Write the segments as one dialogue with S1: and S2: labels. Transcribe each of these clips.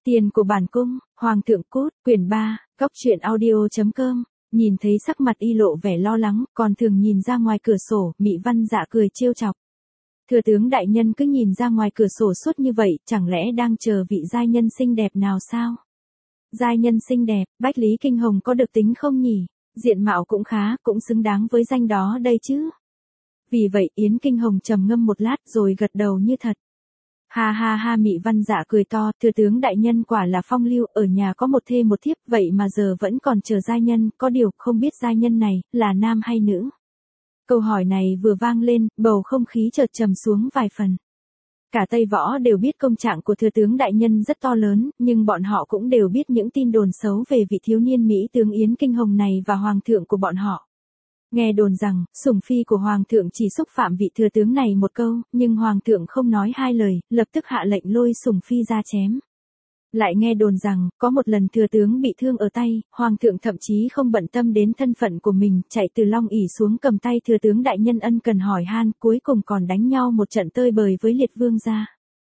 S1: Tiền của bản cung, Hoàng thượng cút, quyển 3, Cóc truyện audio.com. Nhìn thấy sắc mặt y lộ vẻ lo lắng, còn thường nhìn ra ngoài cửa sổ, Mị Văn Dạ cười trêu chọc. Thừa tướng đại nhân cứ nhìn ra ngoài cửa sổ suốt như vậy, chẳng lẽ đang chờ vị giai nhân xinh đẹp nào sao? Giai nhân xinh đẹp, Bách Lý Kinh Hồng có được tính không nhỉ? Diện mạo cũng khá, cũng xứng đáng với danh đó đây chứ. Vì vậy Yến Kinh Hồng trầm ngâm một lát rồi gật đầu như thật. Ha ha ha, Mị Văn Dạ cười to, thừa tướng đại nhân quả là phong lưu, ở nhà có một thê một thiếp, vậy mà giờ vẫn còn chờ giai nhân, có điều không biết giai nhân này là nam hay nữ. Câu hỏi này vừa vang lên, bầu không khí chợt trầm xuống vài phần. Cả Tây Võ đều biết công trạng của thừa tướng đại nhân rất to lớn, nhưng bọn họ cũng đều biết những tin đồn xấu về vị thiếu niên Mỹ tướng Yến Kinh Hồng này và hoàng thượng của bọn họ. Nghe đồn rằng, sủng phi của hoàng thượng chỉ xúc phạm vị thừa tướng này một câu, nhưng hoàng thượng không nói hai lời, lập tức hạ lệnh lôi sủng phi ra chém. Lại nghe đồn rằng, có một lần thừa tướng bị thương ở tay, hoàng thượng thậm chí không bận tâm đến thân phận của mình, chạy từ Long ỷ xuống cầm tay thừa tướng đại nhân ân cần hỏi han, cuối cùng còn đánh nhau một trận tơi bời với Liệt Vương gia.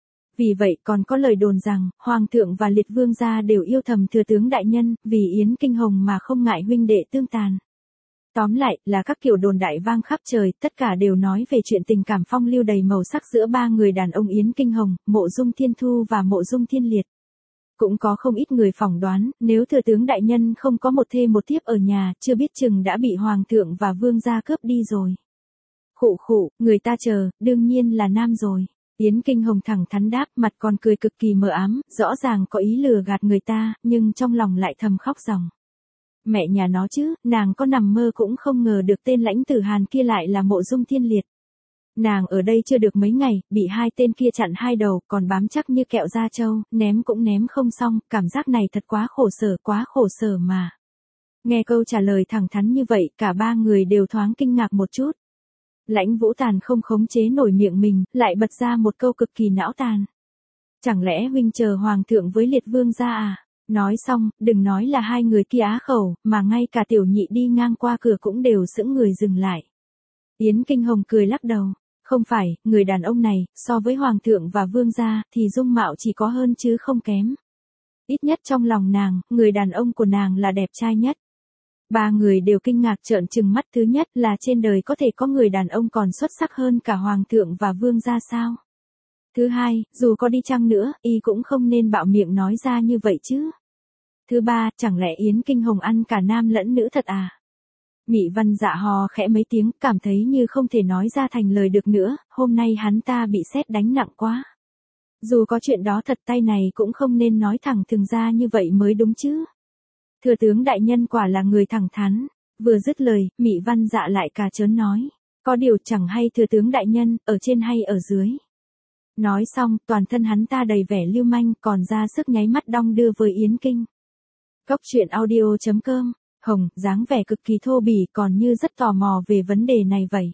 S1: Vì vậy còn có lời đồn rằng, hoàng thượng và Liệt Vương gia đều yêu thầm thừa tướng đại nhân, vì Yến Kinh Hồng mà không ngại huynh đệ tương tàn. Tóm lại, là các kiểu đồn đại vang khắp trời, tất cả đều nói về chuyện tình cảm phong lưu đầy màu sắc giữa ba người đàn ông Yến Kinh Hồng, Mộ Dung Thiên Thu và Mộ Dung Thiên Liệt. Cũng có không ít người phỏng đoán, nếu thừa tướng đại nhân không có một thê một thiếp ở nhà, chưa biết chừng đã bị hoàng thượng và vương gia cướp đi rồi. Khụ khụ, người ta chờ, đương nhiên là nam rồi. Yến Kinh Hồng thẳng thắn đáp, mặt còn cười cực kỳ mờ ám, rõ ràng có ý lừa gạt người ta, nhưng trong lòng lại thầm khóc ròng. Mẹ nhà nó chứ, nàng có nằm mơ cũng không ngờ được tên lãnh tử Hàn kia lại là Mộ Dung Thiên Liệt. Nàng ở đây chưa được mấy ngày, bị hai tên kia chặn hai đầu, còn bám chắc như kẹo da trâu, ném cũng ném không xong, cảm giác này thật quá khổ sở mà. Nghe câu trả lời thẳng thắn như vậy, cả ba người đều thoáng kinh ngạc một chút. Lãnh Vũ Tàn không khống chế nổi miệng mình, lại bật ra một câu cực kỳ não tàn. Chẳng lẽ huynh chờ hoàng thượng với Liệt Vương gia à? Nói xong, đừng nói là hai người kia á khẩu, mà ngay cả tiểu nhị đi ngang qua cửa cũng đều sững người dừng lại. Yến Kinh Hồng cười lắc đầu. Không phải, người đàn ông này, so với hoàng thượng và vương gia, thì dung mạo chỉ có hơn chứ không kém. Ít nhất trong lòng nàng, người đàn ông của nàng là đẹp trai nhất. Ba người đều kinh ngạc trợn trừng mắt, thứ nhất là trên đời có thể có người đàn ông còn xuất sắc hơn cả hoàng thượng và vương gia sao? Thứ hai, dù có đi chăng nữa, y cũng không nên bạo miệng nói ra như vậy chứ. Thứ ba, chẳng lẽ Yến Kinh Hồng ăn cả nam lẫn nữ thật à? Mị Văn Dạ hò khẽ mấy tiếng, cảm thấy như không thể nói ra thành lời được nữa, hôm nay hắn ta bị sét đánh nặng quá. Dù có chuyện đó thật, tay này cũng không nên nói thẳng thừng ra như vậy mới đúng chứ. Thừa tướng đại nhân quả là người thẳng thắn. Vừa dứt lời, Mị Văn Dạ lại cà chớn nói. Có điều chẳng hay thừa tướng đại nhân, ở trên hay ở dưới. Nói xong, toàn thân hắn ta đầy vẻ lưu manh, còn ra sức nháy mắt đong đưa với Yến Kinh. Cóc truyện audio.com. Hồng, dáng vẻ cực kỳ thô bỉ, còn như rất tò mò về vấn đề này vậy.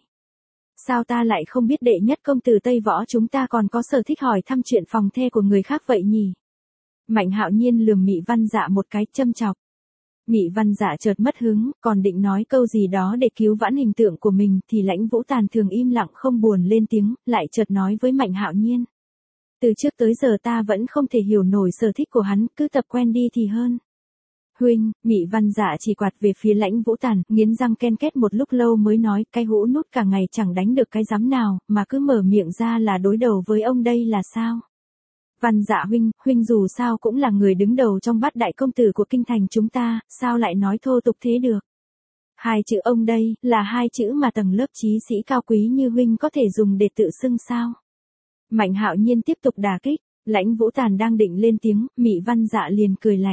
S1: Sao ta lại không biết đệ nhất công tử Tây Võ chúng ta còn có sở thích hỏi thăm chuyện phòng the của người khác vậy nhỉ? Mạnh Hạo Nhiên lườm Mị Văn Dạ một cái châm chọc. Mị Văn Dạ chợt mất hứng, còn định nói câu gì đó để cứu vãn hình tượng của mình, thì Lãnh Vũ Tàn thường im lặng không buồn lên tiếng, lại chợt nói với Mạnh Hạo Nhiên. Từ trước tới giờ ta vẫn không thể hiểu nổi sở thích của hắn, cứ tập quen đi thì hơn. Huynh, Mị Văn Dạ chỉ quạt về phía Lãnh Vũ Tàn, nghiến răng ken két một lúc lâu mới nói, cái hũ nút cả ngày chẳng đánh được cái giám nào, mà cứ mở miệng ra là đối đầu với ông đây là sao? Văn Dạ huynh dù sao cũng là người đứng đầu trong bát đại công tử của kinh thành chúng ta, sao lại nói thô tục thế được? Hai chữ ông đây, là hai chữ mà tầng lớp trí sĩ cao quý như huynh có thể dùng để tự xưng sao? Mạnh Hạo Nhiên tiếp tục đả kích, Lãnh Vũ Tàn đang định lên tiếng, Mị Văn Dạ liền cười lạnh.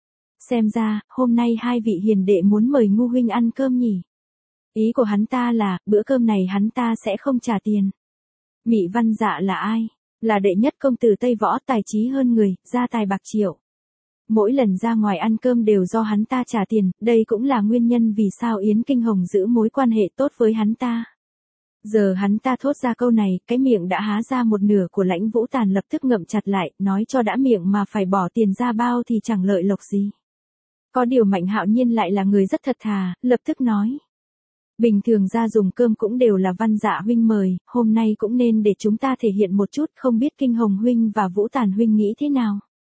S1: Xem ra, hôm nay hai vị hiền đệ muốn mời Ngu huynh ăn cơm nhỉ? Ý của hắn ta là, bữa cơm này hắn ta sẽ không trả tiền. Mị Văn Dạ là ai? Là đệ nhất công tử Tây Võ, tài trí hơn người, gia tài bạc triệu. Mỗi lần ra ngoài ăn cơm đều do hắn ta trả tiền, đây cũng là nguyên nhân vì sao Yến Kinh Hồng giữ mối quan hệ tốt với hắn ta. Giờ hắn ta thốt ra câu này, cái miệng đã há ra một nửa của Lãnh Vũ Tàn lập tức ngậm chặt lại, nói cho đã miệng mà phải bỏ tiền ra bao thì chẳng lợi lộc gì. Có điều Mạnh Hạo Nhiên lại là người rất thật thà, lập tức nói. Bình thường ra dùng cơm cũng đều là Văn Dạ huynh mời, hôm nay cũng nên để chúng ta thể hiện một chút, không biết Kinh Hồng huynh và Vũ Tàn huynh nghĩ thế nào.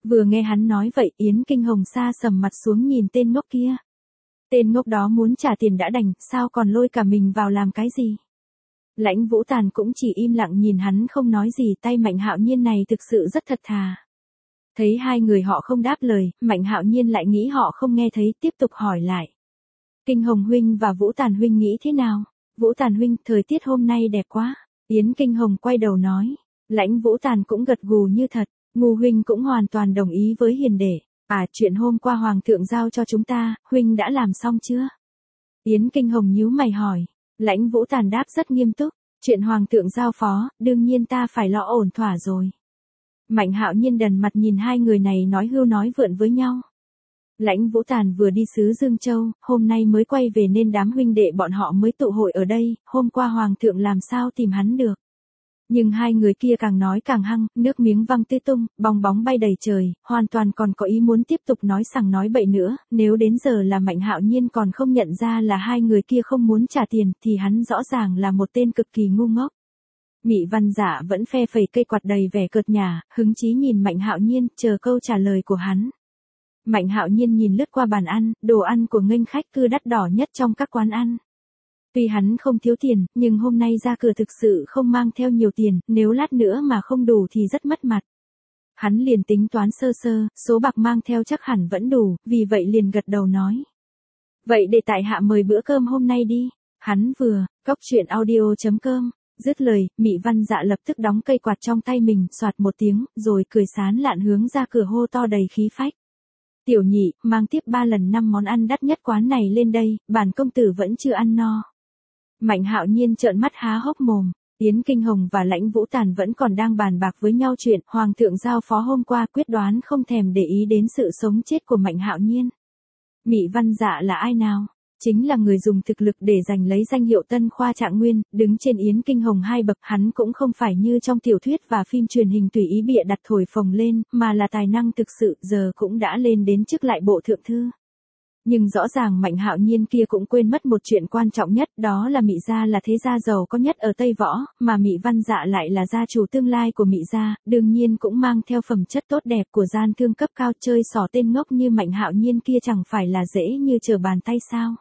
S1: Vừa nghe hắn nói vậy, Yến Kinh Hồng sa sầm mặt xuống nhìn tên ngốc kia. Tên ngốc đó muốn trả tiền đã đành, sao còn lôi cả mình vào làm cái gì? Lãnh Vũ Tàn cũng chỉ im lặng nhìn hắn không nói gì, tay Mạnh Hạo Nhiên này thực sự rất thật thà. Thấy hai người họ không đáp lời, Mạnh Hạo Nhiên lại nghĩ họ không nghe thấy, tiếp tục hỏi lại. Kinh Hồng huynh và Vũ Tàn huynh nghĩ thế nào? Vũ Tàn huynh, thời tiết hôm nay đẹp quá. Yến Kinh Hồng quay đầu nói. Lãnh Vũ Tàn cũng gật gù như thật. Ngu huynh cũng hoàn toàn đồng ý với hiền đệ. À, chuyện hôm qua hoàng thượng giao cho chúng ta, huynh đã làm xong chưa? Yến Kinh Hồng nhíu mày hỏi. Lãnh Vũ Tàn đáp rất nghiêm túc. Chuyện hoàng thượng giao phó, đương nhiên ta phải lo ổn thỏa rồi. Mạnh Hạo Nhiên đần mặt nhìn hai người này nói hưu nói vượn với nhau. Lãnh Vũ Tàn vừa đi xứ Dương Châu, hôm nay mới quay về nên đám huynh đệ bọn họ mới tụ hội ở đây, hôm qua hoàng thượng làm sao tìm hắn được. Nhưng hai người kia càng nói càng hăng, nước miếng văng tứ tung, bong bóng bay đầy trời, hoàn toàn còn có ý muốn tiếp tục nói sằng nói bậy nữa, nếu đến giờ là Mạnh Hạo Nhiên còn không nhận ra là hai người kia không muốn trả tiền, thì hắn rõ ràng là một tên cực kỳ ngu ngốc. Mị Văn Dạ vẫn phe phẩy cây quạt đầy vẻ cợt nhả, hứng chí nhìn Mạnh Hạo Nhiên, chờ câu trả lời của hắn. Mạnh Hạo Nhiên nhìn lướt qua bàn ăn, đồ ăn của nghênh khách cứ đắt đỏ nhất trong các quán ăn. Tuy hắn không thiếu tiền, nhưng hôm nay ra cửa thực sự không mang theo nhiều tiền, nếu lát nữa mà không đủ thì rất mất mặt. Hắn liền tính toán sơ sơ, số bạc mang theo chắc hẳn vẫn đủ, vì vậy liền gật đầu nói. Vậy để tại hạ mời bữa cơm hôm nay đi. Hắn vừa, coctruyện.audio.com, dứt lời, Mị Văn Dạ lập tức đóng cây quạt trong tay mình, soạt một tiếng, rồi cười sán lạn hướng ra cửa hô to đầy khí phách. Tiểu nhị, mang tiếp 3 lần 5 món ăn đắt nhất quán này lên đây, bản công tử vẫn chưa ăn no. Mạnh Hạo Nhiên trợn mắt há hốc mồm. Yến Kinh Hồng và Lãnh Vũ Tàn vẫn còn đang bàn bạc với nhau chuyện hoàng thượng giao phó hôm qua, quyết đoán không thèm để ý đến sự sống chết của Mạnh Hạo Nhiên. Mị Văn Dạ là ai nào? Chính là người dùng thực lực để giành lấy danh hiệu Tân Khoa Trạng Nguyên, đứng trên Yến Kinh Hồng 2 bậc. Hắn cũng không phải như trong tiểu thuyết và phim truyền hình tùy ý bịa đặt thổi phồng lên, mà là tài năng thực sự, giờ cũng đã lên đến chức lại bộ thượng thư. Nhưng rõ ràng Mạnh Hạo Nhiên kia cũng quên mất một chuyện quan trọng nhất, đó là Mị gia là thế gia giàu có nhất ở Tây Võ, mà Mị Văn Dạ lại là gia chủ tương lai của Mị gia, đương nhiên cũng mang theo phẩm chất tốt đẹp của gian thương cấp cao. Chơi xỏ tên ngốc như Mạnh Hạo Nhiên kia chẳng phải là dễ như trở bàn tay sao?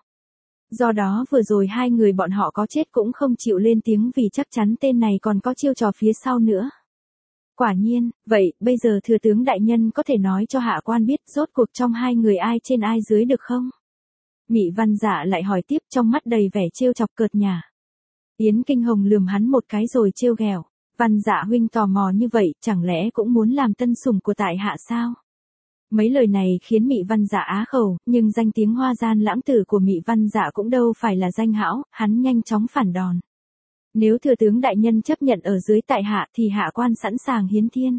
S1: Do đó vừa rồi hai người bọn họ có chết cũng không chịu lên tiếng, vì chắc chắn tên này còn có chiêu trò phía sau nữa. Quả nhiên, vậy, bây giờ thừa tướng đại nhân có thể nói cho hạ quan biết rốt cuộc trong hai người ai trên ai dưới được không? Mị Văn Dạ lại hỏi tiếp, trong mắt đầy vẻ trêu chọc cợt nhả. Yến Kinh Hồng lườm hắn một cái rồi trêu ghẹo. Văn Dạ huynh tò mò như vậy, chẳng lẽ cũng muốn làm tân sủng của tại hạ sao? Mấy lời này khiến Mị Văn Dạ á khẩu, nhưng danh tiếng hoa gian lãng tử của Mị Văn Dạ cũng đâu phải là danh hão, hắn nhanh chóng phản đòn. Nếu thừa tướng đại nhân chấp nhận ở dưới tại hạ thì hạ quan sẵn sàng hiến thiên.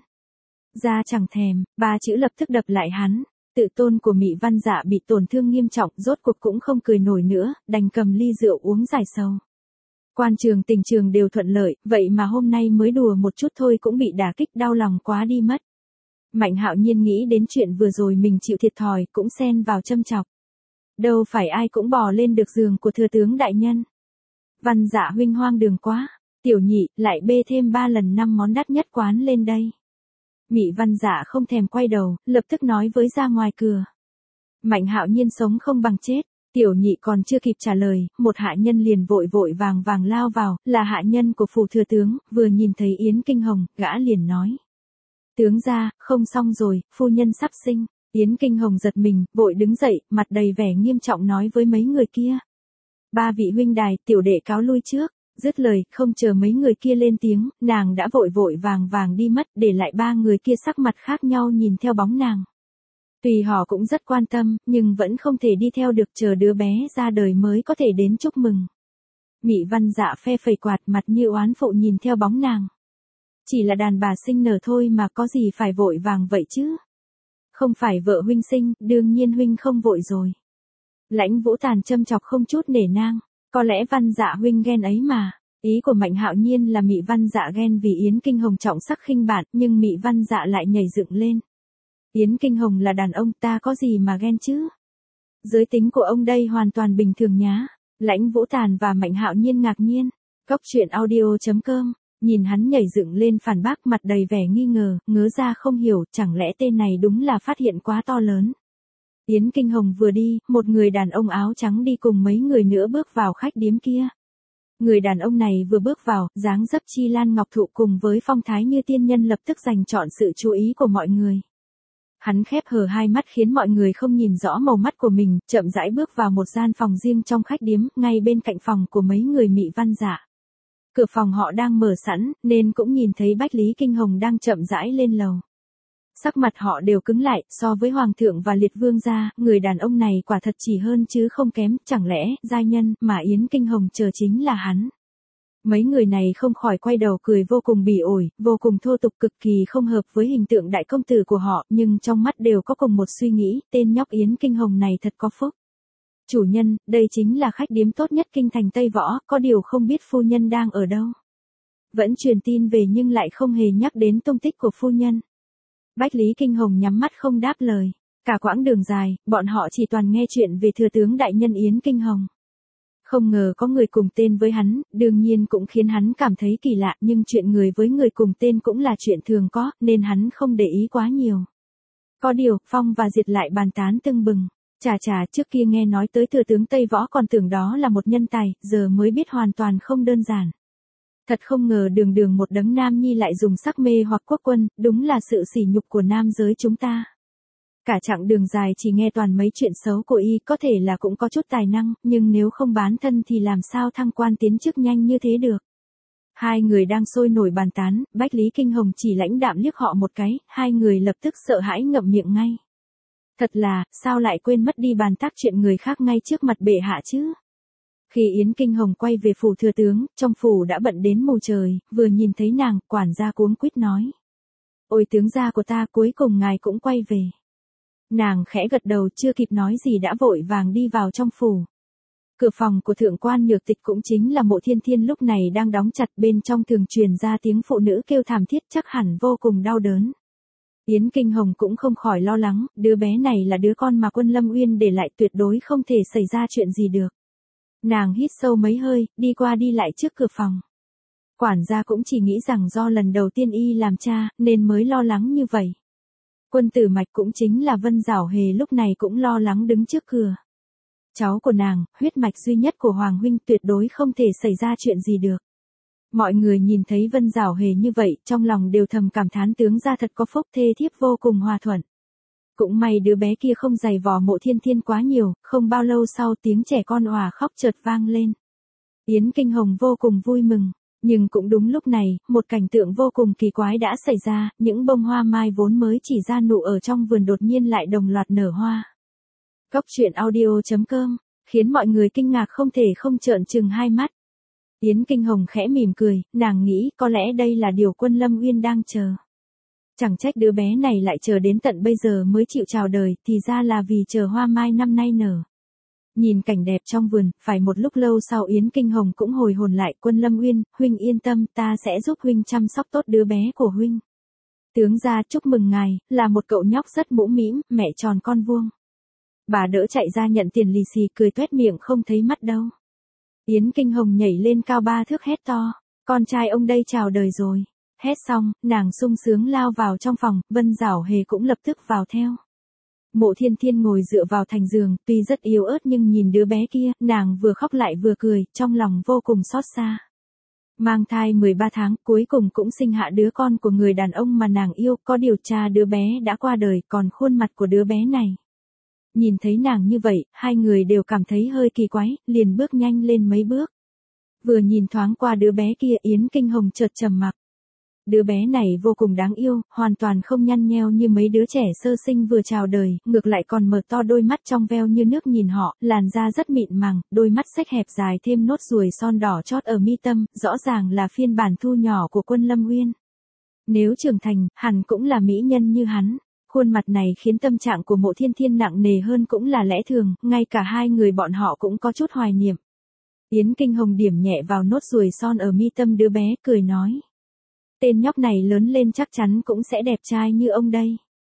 S1: Ra chẳng thèm, 3 chữ lập tức đập lại hắn. Tự tôn của Mị Văn Dạ bị tổn thương nghiêm trọng, rốt cuộc cũng không cười nổi nữa, đành cầm ly rượu uống giải sầu. Quan trường tình trường đều thuận lợi, vậy mà hôm nay mới đùa một chút thôi cũng bị đả kích, đau lòng quá đi mất. Mạnh Hạo Nhiên nghĩ đến chuyện vừa rồi mình chịu thiệt thòi, cũng xen vào châm chọc. Đâu phải ai cũng bò lên được giường của thừa tướng đại nhân. Văn Dạ huynh hoang đường quá, tiểu nhị, lại bê thêm 3 lần 5 món đắt nhất quán lên đây. Mị Văn Dạ không thèm quay đầu, lập tức nói với ra ngoài cửa. Mạnh Hạo Nhiên sống không bằng chết, tiểu nhị còn chưa kịp trả lời, một hạ nhân liền vội vội vàng vàng lao vào, là hạ nhân của phủ thừa tướng, vừa nhìn thấy Yến Kinh Hồng, gã liền nói. Tướng gia, không xong rồi, phu nhân sắp sinh. Yến Kinh Hồng giật mình, vội đứng dậy, mặt đầy vẻ nghiêm trọng nói với mấy người kia. 3 vị huynh đài, tiểu đệ cáo lui trước. Dứt lời, không chờ mấy người kia lên tiếng, nàng đã vội vội vàng vàng đi mất, để lại 3 người kia sắc mặt khác nhau nhìn theo bóng nàng. Tuy họ cũng rất quan tâm, nhưng vẫn không thể đi theo được, chờ đứa bé ra đời mới có thể đến chúc mừng. Mị Văn Dạ phe phẩy quạt, mặt như oán phụ nhìn theo bóng nàng. Chỉ là đàn bà sinh nở thôi mà, có gì phải vội vàng vậy chứ? Không phải vợ huynh sinh, đương nhiên huynh không vội rồi. Lãnh Vũ Tàn châm chọc không chút nể nang. Có lẽ Văn Dạ huynh ghen ấy mà. Ý của Mạnh Hạo Nhiên là Mị Văn Dạ ghen vì Yến Kinh Hồng trọng sắc khinh bạn, nhưng Mị Văn Dạ lại nhảy dựng lên. Yến Kinh Hồng là đàn ông, ta có gì mà ghen chứ? Giới tính của ông đây hoàn toàn bình thường nhá. Lãnh Vũ Tàn và Mạnh Hạo Nhiên ngạc nhiên. Coctruyện.audio.com Nhìn hắn nhảy dựng lên phản bác mặt đầy vẻ nghi ngờ, ngớ ra không hiểu, chẳng lẽ tên này đúng là phát hiện quá to lớn. Yến Kinh Hồng vừa đi, một người đàn ông áo trắng đi cùng mấy người nữa bước vào khách điếm kia. Người đàn ông này vừa bước vào, dáng dấp chi lan ngọc thụ cùng với phong thái như tiên nhân lập tức giành trọn sự chú ý của mọi người. Hắn khép hờ hai mắt khiến mọi người không nhìn rõ màu mắt của mình, chậm rãi bước vào một gian phòng riêng trong khách điếm, ngay bên cạnh phòng của mấy người Mị Văn Dạ. Cửa phòng họ đang mở sẵn, nên cũng nhìn thấy Bách Lý Kinh Hồng đang chậm rãi lên lầu. Sắc mặt họ đều cứng lại, so với Hoàng thượng và Liệt Vương gia, người đàn ông này quả thật chỉ hơn chứ không kém, chẳng lẽ, giai nhân, mà Yến Kinh Hồng chờ chính là hắn. Mấy người này không khỏi quay đầu cười vô cùng bỉ ổi, vô cùng thô tục cực kỳ không hợp với hình tượng đại công tử của họ, nhưng trong mắt đều có cùng một suy nghĩ, tên nhóc Yến Kinh Hồng này thật có phúc. Chủ nhân, đây chính là khách điếm tốt nhất kinh thành Tây Võ, có điều không biết phu nhân đang ở đâu. Vẫn truyền tin về nhưng lại không hề nhắc đến tung tích của phu nhân. Bách Lý Kinh Hồng nhắm mắt không đáp lời. Cả quãng đường dài, bọn họ chỉ toàn nghe chuyện về thừa tướng đại nhân Yến Kinh Hồng. Không ngờ có người cùng tên với hắn, đương nhiên cũng khiến hắn cảm thấy kỳ lạ, nhưng chuyện người với người cùng tên cũng là chuyện thường có, nên hắn không để ý quá nhiều. Có điều, Phong và Diệt lại bàn tán tưng bừng. Chà, trước kia nghe nói tới thừa tướng Tây Võ còn tưởng đó là một nhân tài, giờ mới biết hoàn toàn không đơn giản. Thật không ngờ đường một đấng nam nhi lại dùng sắc mê hoặc quốc quân, đúng là sự sỉ nhục của nam giới chúng ta. Cả chặng đường dài chỉ nghe toàn mấy chuyện xấu của y, có thể là cũng có chút tài năng, nhưng nếu không bán thân thì làm sao thăng quan tiến chức nhanh như thế được. Hai người đang sôi nổi bàn tán, Bách Lý Kinh Hồng chỉ lãnh đạm liếc họ một cái, hai người lập tức sợ hãi ngậm miệng ngay. Thật là, sao lại quên mất đi bàn tác chuyện người khác ngay trước mặt bệ hạ chứ? Khi Yến Kinh Hồng quay về phủ thừa tướng, trong phủ đã bận đến mù trời, vừa nhìn thấy nàng, quản gia cuống quýt nói. Ôi tướng gia của ta, cuối cùng ngài cũng quay về. Nàng khẽ gật đầu, chưa kịp nói gì đã vội vàng đi vào trong phủ. Cửa phòng của thượng quan Nhược Tịch cũng chính là Mộ Thiên Thiên lúc này đang đóng chặt, bên trong thường truyền ra tiếng phụ nữ kêu thảm thiết, chắc hẳn vô cùng đau đớn. Yến Kinh Hồng cũng không khỏi lo lắng, đứa bé này là đứa con mà Quân Lâm Uyên để lại, tuyệt đối không thể xảy ra chuyện gì được. Nàng hít sâu mấy hơi, đi qua đi lại trước cửa phòng. Quản gia cũng chỉ nghĩ rằng do lần đầu tiên y làm cha, nên mới lo lắng như vậy. Quân Tử Mạch cũng chính là Vân Giảo Hề lúc này cũng lo lắng đứng trước cửa. Cháu của nàng, huyết mạch duy nhất của Hoàng huynh, tuyệt đối không thể xảy ra chuyện gì được. Mọi người nhìn thấy Vân Giảo Hề như vậy, trong lòng đều thầm cảm thán tướng gia thật có phúc, thê thiếp vô cùng hòa thuận. Cũng may đứa bé kia không giày vò Mộ Thiên Thiên quá nhiều, không bao lâu sau tiếng trẻ con òa khóc chợt vang lên. Yến Kinh Hồng vô cùng vui mừng, nhưng cũng đúng lúc này, một cảnh tượng vô cùng kỳ quái đã xảy ra, những bông hoa mai vốn mới chỉ ra nụ ở trong vườn đột nhiên lại đồng loạt nở hoa. Cốc truyện audio.com, khiến mọi người kinh ngạc không thể không trợn trừng hai mắt. Yến Kinh Hồng khẽ mỉm cười, nàng nghĩ có lẽ đây là điều Quân Lâm Uyên đang chờ. Chẳng trách đứa bé này lại chờ đến tận bây giờ mới chịu chào đời, thì ra là vì chờ hoa mai năm nay nở. Nhìn cảnh đẹp trong vườn, phải một lúc lâu sau Yến Kinh Hồng cũng hồi hồn lại. Quân Lâm Uyên, huynh yên tâm, ta sẽ giúp huynh chăm sóc tốt đứa bé của huynh. Tướng gia chúc mừng ngài, là một cậu nhóc rất mũm mĩm, mẹ tròn con vuông. Bà đỡ chạy ra nhận tiền lì xì, cười toét miệng không thấy mắt đâu. Yến Kinh Hồng nhảy lên cao 3 thước hét to, con trai ông đây chào đời rồi. Hét xong, nàng sung sướng lao vào trong phòng, Vân Giảo Hề cũng lập tức vào theo. Mộ Thiên Thiên ngồi dựa vào thành giường, tuy rất yếu ớt nhưng nhìn đứa bé kia, nàng vừa khóc lại vừa cười, trong lòng vô cùng xót xa. Mang thai 13 tháng, cuối cùng cũng sinh hạ đứa con của người đàn ông mà nàng yêu, có điều cha đứa bé đã qua đời, còn khuôn mặt của đứa bé này. Nhìn thấy nàng như vậy, hai người đều cảm thấy hơi kỳ quái, liền bước nhanh lên mấy bước. Vừa nhìn thoáng qua đứa bé kia, Yến Kinh Hồng chợt trầm mặc. Đứa bé này vô cùng đáng yêu, hoàn toàn không nhăn nheo như mấy đứa trẻ sơ sinh vừa chào đời, ngược lại còn mở to đôi mắt trong veo như nước nhìn họ, làn da rất mịn màng, đôi mắt xếch hẹp dài thêm nốt ruồi son đỏ chót ở mi tâm, rõ ràng là phiên bản thu nhỏ của Quân Lâm Uyên. Nếu trưởng thành, hẳn cũng là mỹ nhân như hắn. Khuôn mặt này khiến tâm trạng của Mộ Thiên Thiên nặng nề hơn cũng là lẽ thường, ngay cả hai người bọn họ cũng có chút hoài niệm. Yến Kinh Hồng điểm nhẹ vào nốt ruồi son ở mi tâm đứa bé, cười nói. Tên nhóc này lớn lên chắc chắn cũng sẽ đẹp trai như ông đây.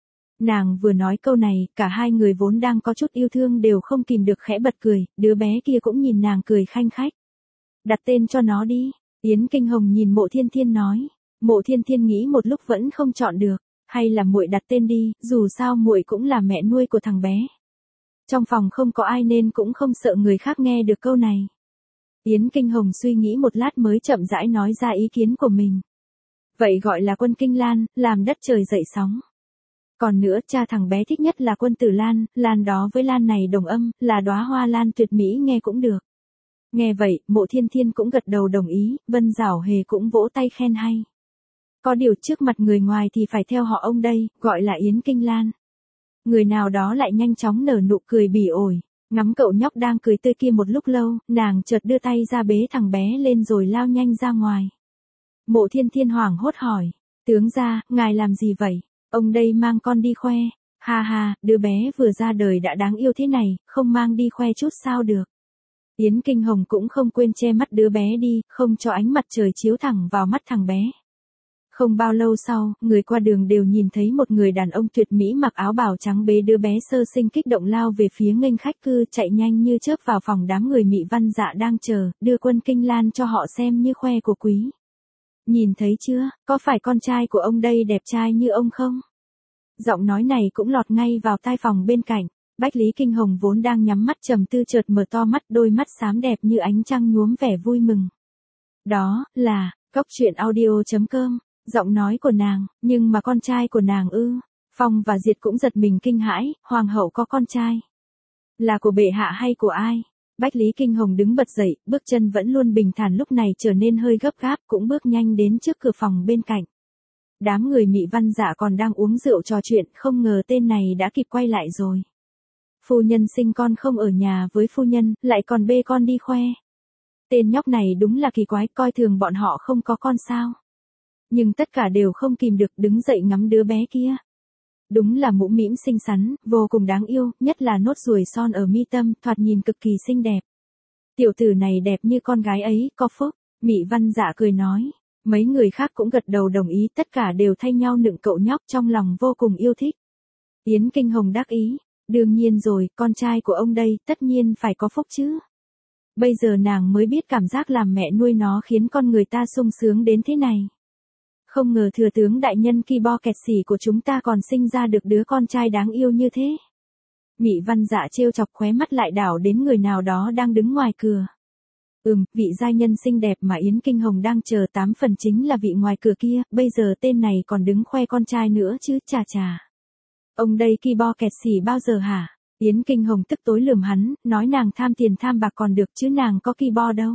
S1: Nàng vừa nói câu này, cả hai người vốn đang có chút yêu thương đều không kìm được khẽ bật cười, đứa bé kia cũng nhìn nàng cười khanh khách. Đặt tên cho nó đi. Yến Kinh Hồng nhìn Mộ Thiên Thiên nói. Mộ Thiên Thiên nghĩ một lúc vẫn không chọn được, hay là muội đặt tên đi, dù sao muội cũng là mẹ nuôi của thằng bé. Trong phòng không có ai nên cũng không sợ người khác nghe được câu này. Yến Kinh Hồng suy nghĩ một lát mới chậm rãi nói ra ý kiến của mình. Vậy gọi là Quân Kinh Lan, làm đất trời dậy sóng. Còn nữa, cha thằng bé thích nhất là Quân Tử Lan, lan đó với lan này đồng âm, là đóa hoa lan tuyệt mỹ nghe cũng được. Nghe vậy, Mộ Thiên Thiên cũng gật đầu đồng ý, Vân Giảo Hề cũng vỗ tay khen hay. Có điều trước mặt người ngoài thì phải theo họ ông đây, gọi là Yến Kinh Lan. Người nào đó lại nhanh chóng nở nụ cười bỉ ổi, ngắm cậu nhóc đang cười tươi kia một lúc lâu, nàng chợt đưa tay ra bế thằng bé lên rồi lao nhanh ra ngoài. Mộ Thiên Thiên hoảng hốt hỏi, tướng gia, ngài làm gì vậy? Ông đây mang con đi khoe. Ha ha, đứa bé vừa ra đời đã đáng yêu thế này, không mang đi khoe chút sao được. Yến Kinh Hồng cũng không quên che mắt đứa bé đi, không cho ánh mặt trời chiếu thẳng vào mắt thằng bé. Không bao lâu sau, người qua đường đều nhìn thấy một người đàn ông tuyệt mỹ mặc áo bào trắng bế đứa bé sơ sinh kích động lao về phía nghênh khách cư, chạy nhanh như chớp vào phòng đám người Mị Văn Dạ đang chờ, đưa Quân Kinh Lan cho họ xem như khoe của quý. Nhìn thấy chưa, có phải con trai của ông đây đẹp trai như ông không? Giọng nói này cũng lọt ngay vào tai phòng bên cạnh. Bách Lý Kinh Hồng vốn đang nhắm mắt trầm tư chợt mở to mắt, đôi mắt xám đẹp như ánh trăng nhuốm vẻ vui mừng. Đó là Cốc Truyện Audio.com. Giọng nói của nàng, nhưng mà con trai của nàng ư? Phong và Diệt cũng giật mình kinh hãi, hoàng hậu có con trai. Là của bệ hạ hay của ai? Bách Lý Kinh Hồng đứng bật dậy, bước chân vẫn luôn bình thản lúc này trở nên hơi gấp gáp, cũng bước nhanh đến trước cửa phòng bên cạnh. Đám người Mị Văn Dạ còn đang uống rượu trò chuyện, không ngờ tên này đã kịp quay lại rồi. Phu nhân sinh con không ở nhà với phu nhân, lại còn bê con đi khoe. Tên nhóc này đúng là kỳ quái, coi thường bọn họ không có con sao. Nhưng tất cả đều không kìm được đứng dậy ngắm đứa bé kia. Đúng là mũm mĩm xinh xắn, vô cùng đáng yêu, nhất là nốt ruồi son ở mi tâm, thoạt nhìn cực kỳ xinh đẹp. Tiểu tử này đẹp như con gái ấy, có phúc. Mị Văn Dạ cười nói. Mấy người khác cũng gật đầu đồng ý, tất cả đều thay nhau nựng cậu nhóc trong lòng vô cùng yêu thích. Yến Kinh Hồng đắc ý. Đương nhiên rồi, con trai của ông đây, tất nhiên phải có phúc chứ. Bây giờ nàng mới biết cảm giác làm mẹ nuôi nó khiến con người ta sung sướng đến thế này. Không ngờ thừa tướng đại nhân Kibo Kẹt Xỉ của chúng ta còn sinh ra được đứa con trai đáng yêu như thế. Mị Văn Dạ trêu chọc khóe mắt lại đảo đến người nào đó đang đứng ngoài cửa. Vị giai nhân xinh đẹp mà Yến Kinh Hồng đang chờ 8 phần chính là vị ngoài cửa kia, bây giờ tên này còn đứng khoe con trai nữa chứ, chà chà. Ông đây Kibo Kẹt Xỉ bao giờ hả? Yến Kinh Hồng tức tối lườm hắn, nói nàng tham tiền tham bạc còn được chứ nàng có Kibo đâu.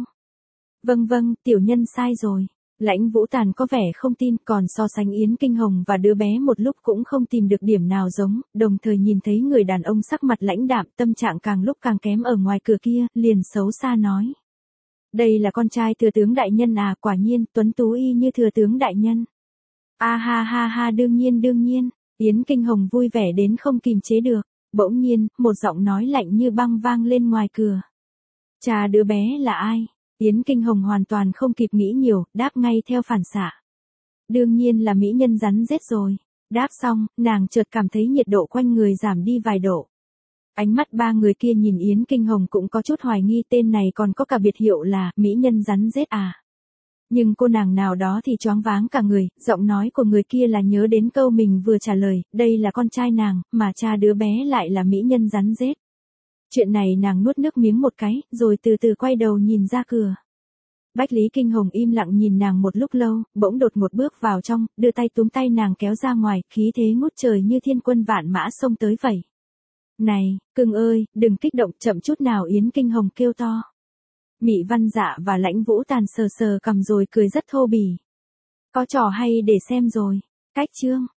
S1: Vâng, tiểu nhân sai rồi. Lãnh Vũ Tàn có vẻ không tin, còn so sánh Yến Kinh Hồng và đứa bé một lúc cũng không tìm được điểm nào giống, đồng thời nhìn thấy người đàn ông sắc mặt lãnh đạm, tâm trạng càng lúc càng kém ở ngoài cửa kia, liền xấu xa nói. Đây là con trai thừa tướng đại nhân à, quả nhiên, tuấn tú y như thừa tướng đại nhân. A ha, đương nhiên, Yến Kinh Hồng vui vẻ đến không kìm chế được, bỗng nhiên, một giọng nói lạnh như băng vang lên ngoài cửa. Cha đứa bé là ai? Yến Kinh Hồng hoàn toàn không kịp nghĩ nhiều, đáp ngay theo phản xạ. Đương nhiên là mỹ nhân rắn rết rồi. Đáp xong, nàng chợt cảm thấy nhiệt độ quanh người giảm đi vài độ. Ánh mắt ba người kia nhìn Yến Kinh Hồng cũng có chút hoài nghi, tên này còn có cả biệt hiệu là mỹ nhân rắn rết à. Nhưng cô nàng nào đó thì choáng váng cả người, giọng nói của người kia là nhớ đến câu mình vừa trả lời, đây là con trai nàng, mà cha đứa bé lại là mỹ nhân rắn rết. Chuyện này nàng nuốt nước miếng một cái, rồi từ từ quay đầu nhìn ra cửa. Bách Lý Kinh Hồng im lặng nhìn nàng một lúc lâu, bỗng đột một bước vào trong, đưa tay túm tay nàng kéo ra ngoài, khí thế ngút trời như thiên quân vạn mã xông tới vậy. Này, cưng ơi, đừng kích động, chậm chút nào, Yến Kinh Hồng kêu to. Mị Văn Dạ và Lãnh Vũ Tàn sờ sờ cằm rồi cười rất thô bỉ. Có trò hay để xem rồi. Cách chương.